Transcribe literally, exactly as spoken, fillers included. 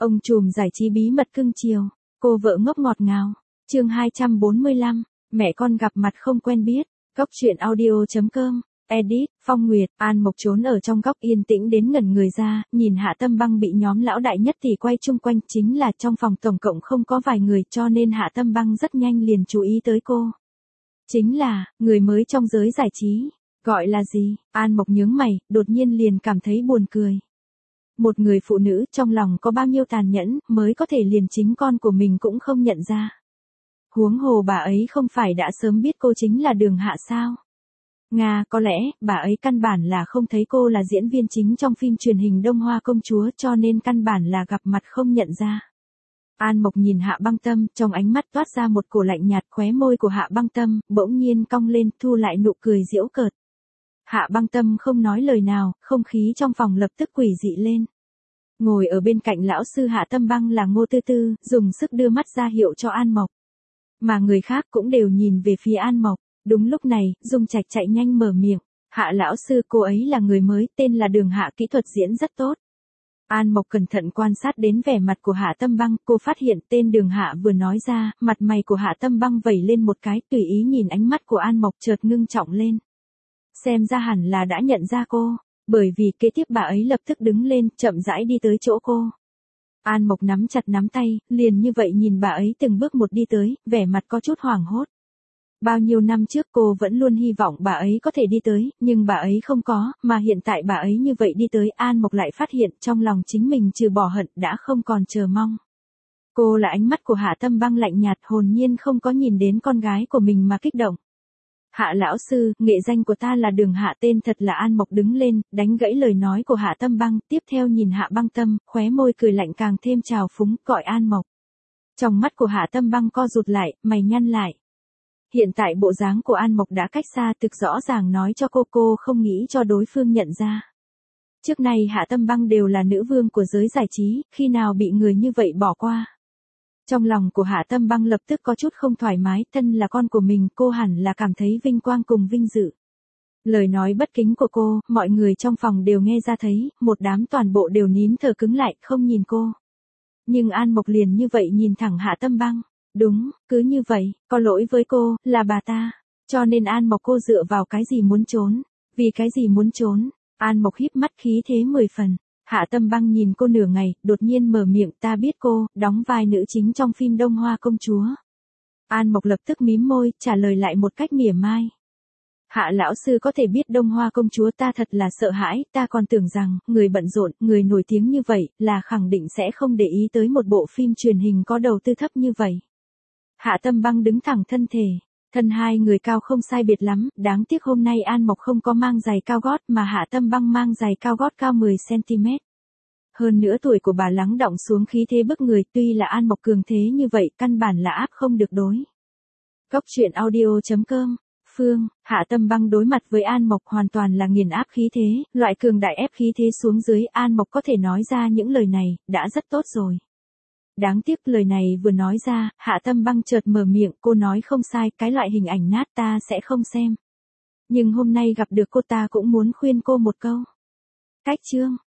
Ông trùm giải trí bí mật cưng chiều, cô vợ ngốc ngọt ngào. Chương hai trăm bốn mươi lăm, mẹ con gặp mặt không quen biết. Góc truyện audio chấm com. Edit, Phong Nguyệt. An Mộc trốn ở trong góc yên tĩnh đến ngẩn người ra, nhìn Hạ Tâm Băng bị nhóm lão đại nhất thì quay chung quanh, chính là trong phòng tổng cộng không có vài người, cho nên Hạ Tâm Băng rất nhanh liền chú ý tới cô. Chính là, người mới trong giới giải trí. Gọi là gì? An Mộc nhướng mày, đột nhiên liền cảm thấy buồn cười. Một người phụ nữ trong lòng có bao nhiêu tàn nhẫn, mới có thể liền chính con của mình cũng không nhận ra. Huống hồ bà ấy không phải đã sớm biết cô chính là Đường Hạ sao? Nga, có lẽ, bà ấy căn bản là không thấy cô là diễn viên chính trong phim truyền hình Đông Hoa Công Chúa, cho nên căn bản là gặp mặt không nhận ra. An Mộc nhìn Hạ Băng Tâm, trong ánh mắt toát ra một cổ lạnh nhạt, khóe môi của Hạ Băng Tâm bỗng nhiên cong lên, thu lại nụ cười giễu cợt. Hạ Băng Tâm không nói lời nào, không khí trong phòng lập tức quỷ dị lên. Ngồi ở bên cạnh lão sư Hạ Tâm Băng là Ngô Tư Tư, dùng sức đưa mắt ra hiệu cho An Mộc. Mà người khác cũng đều nhìn về phía An Mộc. Đúng lúc này, Dung Trạch chạy nhanh mở miệng. Hạ lão sư, cô ấy là người mới, tên là Đường Hạ, kỹ thuật diễn rất tốt. An Mộc cẩn thận quan sát đến vẻ mặt của Hạ Tâm Băng, cô phát hiện tên Đường Hạ vừa nói ra, mặt mày của Hạ Tâm Băng vẩy lên một cái, tùy ý nhìn ánh mắt của An Mộc chợt ngưng trọng lên. Xem ra hẳn là đã nhận ra cô, bởi vì kế tiếp bà ấy lập tức đứng lên, chậm rãi đi tới chỗ cô. An Mộc nắm chặt nắm tay, liền như vậy nhìn bà ấy từng bước một đi tới, vẻ mặt có chút hoảng hốt. Bao nhiêu năm trước cô vẫn luôn hy vọng bà ấy có thể đi tới, nhưng bà ấy không có, mà hiện tại bà ấy như vậy đi tới, An Mộc lại phát hiện trong lòng chính mình trừ bỏ hận đã không còn chờ mong. Cô là ánh mắt của Hạ Tâm Băng lạnh nhạt, hồn nhiên không có nhìn đến con gái của mình mà kích động. Hạ lão sư, nghệ danh của ta là Đường Hạ, tên thật là An Mộc đứng lên, đánh gãy lời nói của Hạ Tâm Băng, tiếp theo nhìn Hạ Băng Tâm, khóe môi cười lạnh càng thêm trào phúng, gọi An Mộc. Trong mắt của Hạ Tâm Băng co rụt lại, mày nhăn lại. Hiện tại bộ dáng của An Mộc đã cách xa, thực rõ ràng nói cho cô cô không nghĩ cho đối phương nhận ra. Trước này Hạ Tâm Băng đều là nữ vương của giới giải trí, khi nào bị người như vậy bỏ qua. Trong lòng của Hạ Tâm Băng lập tức có chút không thoải mái, thân là con của mình, cô hẳn là cảm thấy vinh quang cùng vinh dự. Lời nói bất kính của cô, mọi người trong phòng đều nghe ra thấy, một đám toàn bộ đều nín thở cứng lại, không nhìn cô. Nhưng An Mộc liền như vậy nhìn thẳng Hạ Tâm Băng. Đúng, cứ như vậy, có lỗi với cô, là bà ta. Cho nên An Mộc cô dựa vào cái gì muốn trốn? Vì cái gì muốn trốn? An Mộc híp mắt khí thế mười phần. Hạ Tâm Băng nhìn cô nửa ngày, đột nhiên mở miệng, ta biết cô, đóng vai nữ chính trong phim Đông Hoa Công Chúa. An Mộc lập tức mím môi, trả lời lại một cách mỉa mai. Hạ lão sư có thể biết Đông Hoa Công Chúa, ta thật là sợ hãi, ta còn tưởng rằng, người bận rộn, người nổi tiếng như vậy, là khẳng định sẽ không để ý tới một bộ phim truyền hình có đầu tư thấp như vậy. Hạ Tâm Băng đứng thẳng thân thể, thân hai người cao không sai biệt lắm, đáng tiếc hôm nay An Mộc không có mang giày cao gót mà Hạ Tâm Băng mang giày cao gót cao mười xăng ti mét. Hơn nữa tuổi của bà lắng đọng xuống khí thế bức người, tuy là An Mộc cường thế như vậy, căn bản là áp không được đối. Góc truyện audio chấm com. Phương, Hạ Tâm Băng đối mặt với An Mộc hoàn toàn là nghiền áp khí thế, loại cường đại ép khí thế xuống dưới, An Mộc có thể nói ra những lời này, đã rất tốt rồi. Đáng tiếc lời này vừa nói ra, Hạ Tâm Băng chợt mở miệng, cô nói không sai, cái loại hình ảnh nát ta sẽ không xem. Nhưng hôm nay gặp được cô ta cũng muốn khuyên cô một câu. Cách chương.